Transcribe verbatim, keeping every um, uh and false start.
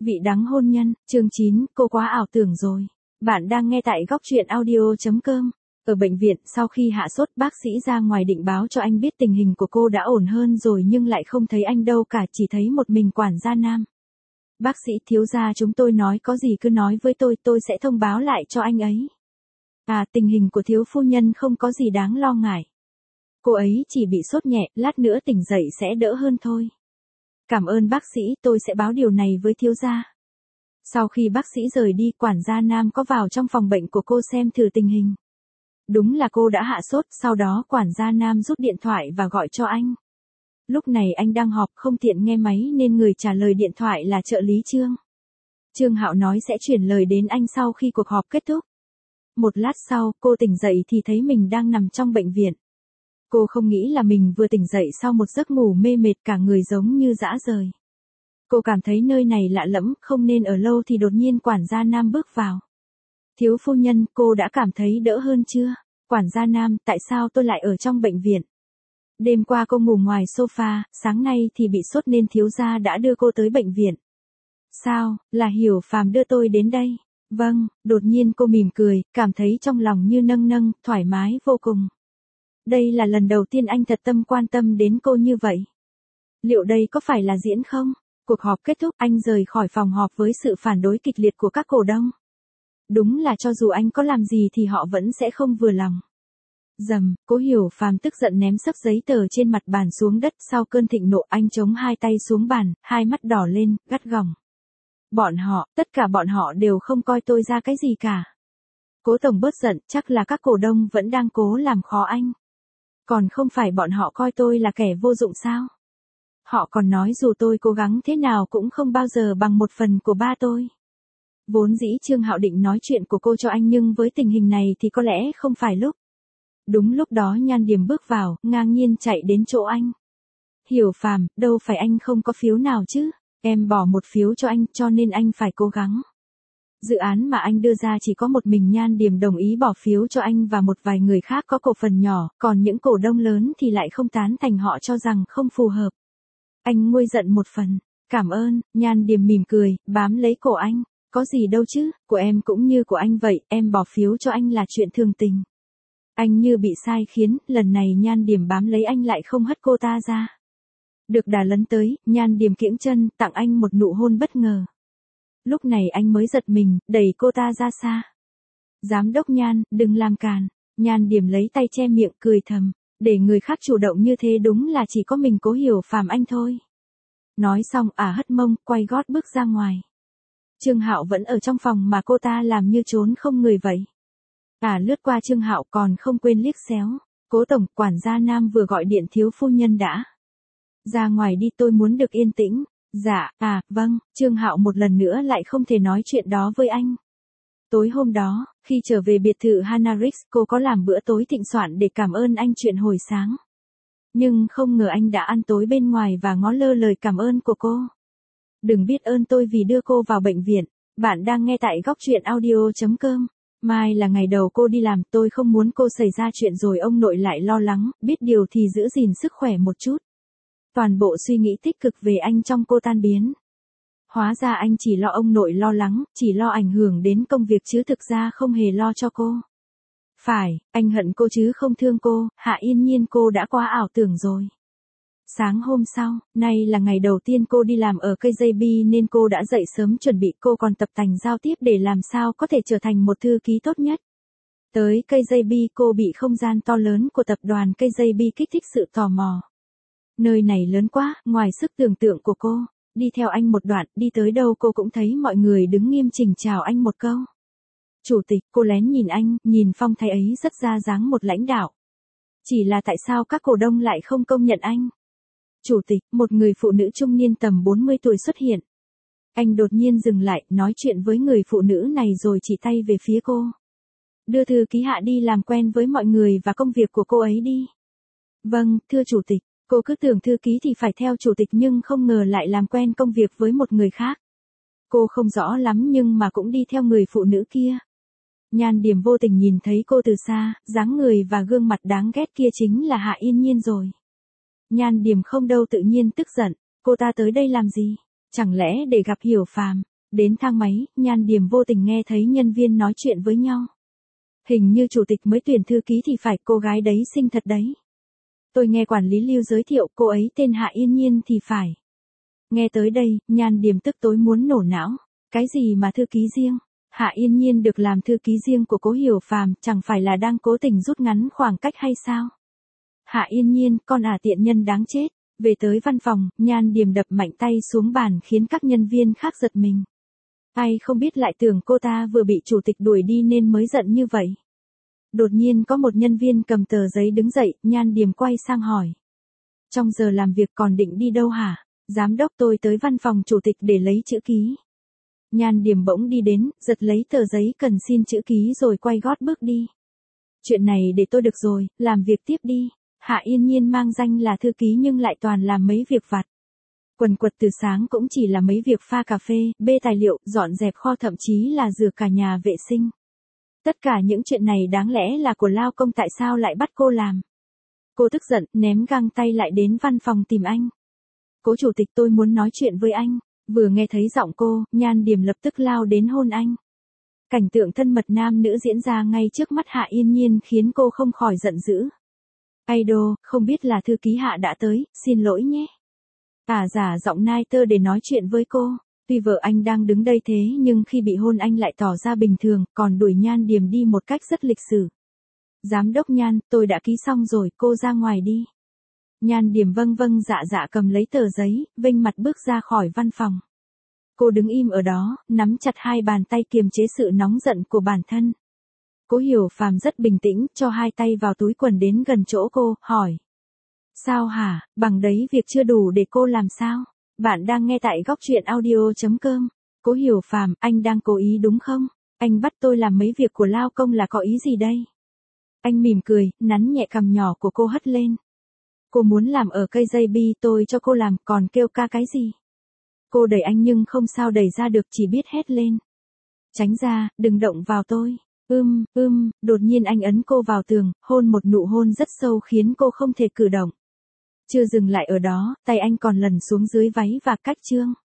Vị đắng hôn nhân, chương chín, cô quá ảo tưởng rồi. Bạn đang nghe tại góc truyện audio chấm com. Ở bệnh viện, sau khi hạ sốt, bác sĩ ra ngoài định báo cho anh biết tình hình của cô đã ổn hơn rồi nhưng lại không thấy anh đâu cả, chỉ thấy một mình quản gia Nam. Bác sĩ, thiếu gia chúng tôi nói có gì cứ nói với tôi, tôi sẽ thông báo lại cho anh ấy. À, tình hình của thiếu phu nhân không có gì đáng lo ngại. Cô ấy chỉ bị sốt nhẹ, lát nữa tỉnh dậy sẽ đỡ hơn thôi. Cảm ơn bác sĩ, tôi sẽ báo điều này với thiếu gia. Sau khi bác sĩ rời đi, quản gia Nam có vào trong phòng bệnh của cô xem thử tình hình. Đúng là cô đã hạ sốt, sau đó quản gia Nam rút điện thoại và gọi cho anh. Lúc này anh đang họp không tiện nghe máy nên người trả lời điện thoại là trợ lý Trương. Trương Hạo nói sẽ chuyển lời đến anh sau khi cuộc họp kết thúc. Một lát sau, cô tỉnh dậy thì thấy mình đang nằm trong bệnh viện. Cô không nghĩ là mình vừa tỉnh dậy sau một giấc ngủ mê mệt, cả người giống như dã rời. Cô cảm thấy nơi này lạ lẫm, không nên ở lâu thì đột nhiên quản gia Nam bước vào. Thiếu phu nhân, cô đã cảm thấy đỡ hơn chưa? Quản gia Nam, tại sao tôi lại ở trong bệnh viện? Đêm qua cô ngủ ngoài sofa, sáng nay thì bị sốt nên thiếu gia đã đưa cô tới bệnh viện. Sao, là Hiểu Phàm đưa tôi đến đây? Vâng, đột nhiên cô mỉm cười, cảm thấy trong lòng như nâng nâng, thoải mái vô cùng. Đây là lần đầu tiên anh thật tâm quan tâm đến cô như vậy. Liệu đây có phải là diễn không? Cuộc họp kết thúc, anh rời khỏi phòng họp với sự phản đối kịch liệt của các cổ đông. Đúng là cho dù anh có làm gì thì họ vẫn sẽ không vừa lòng. Dầm, Cố Hiểu Phàm tức giận ném xấp giấy tờ trên mặt bàn xuống đất, sau cơn thịnh nộ anh chống hai tay xuống bàn, hai mắt đỏ lên, gắt gỏng. Bọn họ, tất cả bọn họ đều không coi tôi ra cái gì cả. Cố tổng bớt giận, chắc là các cổ đông vẫn đang cố làm khó anh. Còn không phải bọn họ coi tôi là kẻ vô dụng sao? Họ còn nói dù tôi cố gắng thế nào cũng không bao giờ bằng một phần của ba tôi. Vốn dĩ Trương Hạo định nói chuyện của cô cho anh nhưng với tình hình này thì có lẽ không phải lúc. Đúng lúc đó Nhan Điềm bước vào, ngang nhiên chạy đến chỗ anh. Hiểu Phàm, đâu phải anh không có phiếu nào chứ? Em bỏ một phiếu cho anh cho nên anh phải cố gắng. Dự án mà anh đưa ra chỉ có một mình Nhan Điềm đồng ý bỏ phiếu cho anh và một vài người khác có cổ phần nhỏ, còn những cổ đông lớn thì lại không tán thành, họ cho rằng không phù hợp. Anh nguôi giận một phần. Cảm ơn, Nhan Điềm mỉm cười, bám lấy cổ anh. Có gì đâu chứ, của em cũng như của anh vậy, em bỏ phiếu cho anh là chuyện thường tình. Anh như bị sai khiến, lần này Nhan Điềm bám lấy anh lại không hất cô ta ra. Được đà lấn tới, Nhan Điềm kiễng chân, tặng anh một nụ hôn bất ngờ. Lúc này anh mới giật mình, đẩy cô ta ra xa. Giám đốc Nhan, đừng làm càn. Nhan Điềm lấy tay che miệng, cười thầm. Để người khác chủ động như thế đúng là chỉ có mình Cố Hiểu Phàm anh thôi. Nói xong ả hất mông, quay gót bước ra ngoài. Trương Hạo vẫn ở trong phòng mà cô ta làm như trốn không người vậy. Ả lướt qua Trương Hạo còn không quên liếc xéo. Cố tổng, quản gia Nam vừa gọi điện thiếu phu nhân đã. Ra ngoài đi, tôi muốn được yên tĩnh. Dạ, à, vâng, Trương Hạo một lần nữa lại không thể nói chuyện đó với anh. Tối hôm đó, khi trở về biệt thự Hannarix, cô có làm bữa tối thịnh soạn để cảm ơn anh chuyện hồi sáng. Nhưng không ngờ anh đã ăn tối bên ngoài và ngó lơ lời cảm ơn của cô. Đừng biết ơn tôi vì đưa cô vào bệnh viện. Bạn đang nghe tại góc truyện audio chấm com. Mai là ngày đầu cô đi làm, tôi không muốn cô xảy ra chuyện rồi ông nội lại lo lắng, biết điều thì giữ gìn sức khỏe một chút. Toàn bộ suy nghĩ tích cực về anh trong cô tan biến. Hóa ra anh chỉ lo ông nội lo lắng, chỉ lo ảnh hưởng đến công việc chứ thực ra không hề lo cho cô. Phải, anh hận cô chứ không thương cô, Hạ Yên Nhiên cô đã quá ảo tưởng rồi. Sáng hôm sau, nay là ngày đầu tiên cô đi làm ở ca giê bê nên cô đã dậy sớm chuẩn bị, cô còn tập tành giao tiếp để làm sao có thể trở thành một thư ký tốt nhất. Tới ca giê bê cô bị không gian to lớn của tập đoàn ca giê bê kích thích sự tò mò. Nơi này lớn quá, ngoài sức tưởng tượng của cô. Đi theo anh một đoạn, đi tới đâu cô cũng thấy mọi người đứng nghiêm chỉnh chào anh một câu. Chủ tịch, cô lén nhìn anh, nhìn phong thái ấy rất ra dáng một lãnh đạo. Chỉ là tại sao các cổ đông lại không công nhận anh? Chủ tịch, một người phụ nữ trung niên tầm bốn mươi tuổi xuất hiện. Anh đột nhiên dừng lại, nói chuyện với người phụ nữ này rồi chỉ tay về phía cô. Đưa thư ký Hạ đi làm quen với mọi người và công việc của cô ấy đi. Vâng, thưa chủ tịch. Cô cứ tưởng thư ký thì phải theo chủ tịch nhưng không ngờ lại làm quen công việc với một người khác. Cô không rõ lắm nhưng mà cũng đi theo người phụ nữ kia. Nhan Điềm vô tình nhìn thấy cô từ xa, dáng người và gương mặt đáng ghét kia chính là Hạ Yên Nhiên rồi. Nhan Điềm không đâu tự nhiên tức giận, cô ta tới đây làm gì? Chẳng lẽ để gặp Hiểu Phàm? Đến thang máy, Nhan Điềm vô tình nghe thấy nhân viên nói chuyện với nhau. Hình như chủ tịch mới tuyển thư ký thì phải, cô gái đấy xinh thật đấy. Tôi nghe quản lý Lưu giới thiệu cô ấy tên Hạ Yên Nhiên thì phải. Nghe tới đây, Nhan Điềm tức tối muốn nổ não. Cái gì mà thư ký riêng? Hạ Yên Nhiên được làm thư ký riêng của Cố Hiểu Phàm, chẳng phải là đang cố tình rút ngắn khoảng cách hay sao? Hạ Yên Nhiên, con ả tiện nhân đáng chết. Về tới văn phòng, Nhan Điềm đập mạnh tay xuống bàn khiến các nhân viên khác giật mình. Ai không biết lại tưởng cô ta vừa bị chủ tịch đuổi đi nên mới giận như vậy. Đột nhiên có một nhân viên cầm tờ giấy đứng dậy, Nhan Điềm quay sang hỏi. Trong giờ làm việc còn định đi đâu hả? Giám đốc tôi tới văn phòng chủ tịch để lấy chữ ký. Nhan Điềm bỗng đi đến, giật lấy tờ giấy cần xin chữ ký rồi quay gót bước đi. Chuyện này để tôi được rồi, làm việc tiếp đi. Hạ Yên Nhiên mang danh là thư ký nhưng lại toàn làm mấy việc vặt. Quần quật từ sáng cũng chỉ là mấy việc pha cà phê, bê tài liệu, dọn dẹp kho, thậm chí là rửa cả nhà vệ sinh. Tất cả những chuyện này đáng lẽ là của lao công, tại sao lại bắt cô làm? Cô tức giận, ném găng tay lại đến văn phòng tìm anh. Cố chủ tịch, tôi muốn nói chuyện với anh. Vừa nghe thấy giọng cô, Nhan Điềm lập tức lao đến hôn anh. Cảnh tượng thân mật nam nữ diễn ra ngay trước mắt Hạ Yên Nhiên khiến cô không khỏi giận dữ. Idol, không biết là thư ký Hạ đã tới, xin lỗi nhé. Ả giả giọng nai tơ để nói chuyện với cô. Tuy vợ anh đang đứng đây thế nhưng khi bị hôn anh lại tỏ ra bình thường, còn đuổi Nhan Điềm đi một cách rất lịch sự. Giám đốc Nhan, tôi đã ký xong rồi, cô ra ngoài đi. Nhan Điềm vâng vâng dạ dạ cầm lấy tờ giấy, vênh mặt bước ra khỏi văn phòng. Cô đứng im ở đó, nắm chặt hai bàn tay kiềm chế sự nóng giận của bản thân. Cố Hiểu Phàm rất bình tĩnh, cho hai tay vào túi quần đến gần chỗ cô, hỏi. Sao hả, bằng đấy việc chưa đủ để cô làm sao? Bạn đang nghe tại góc truyện audio chấm com. Cố Hiểu Phàm, anh đang cố ý đúng không? Anh bắt tôi làm mấy việc của lao công là có ý gì đây? Anh mỉm cười, nắn nhẹ cằm nhỏ của cô hất lên. Cô muốn làm ở cây dây bi tôi cho cô làm, còn kêu ca cái gì? Cô đẩy anh nhưng không sao đẩy ra được, chỉ biết hét lên. Tránh ra, đừng động vào tôi. Ưm, ưm, đột nhiên anh ấn cô vào tường, hôn một nụ hôn rất sâu khiến cô không thể cử động. Chưa dừng lại ở đó, tay anh còn lần xuống dưới váy và cách chương.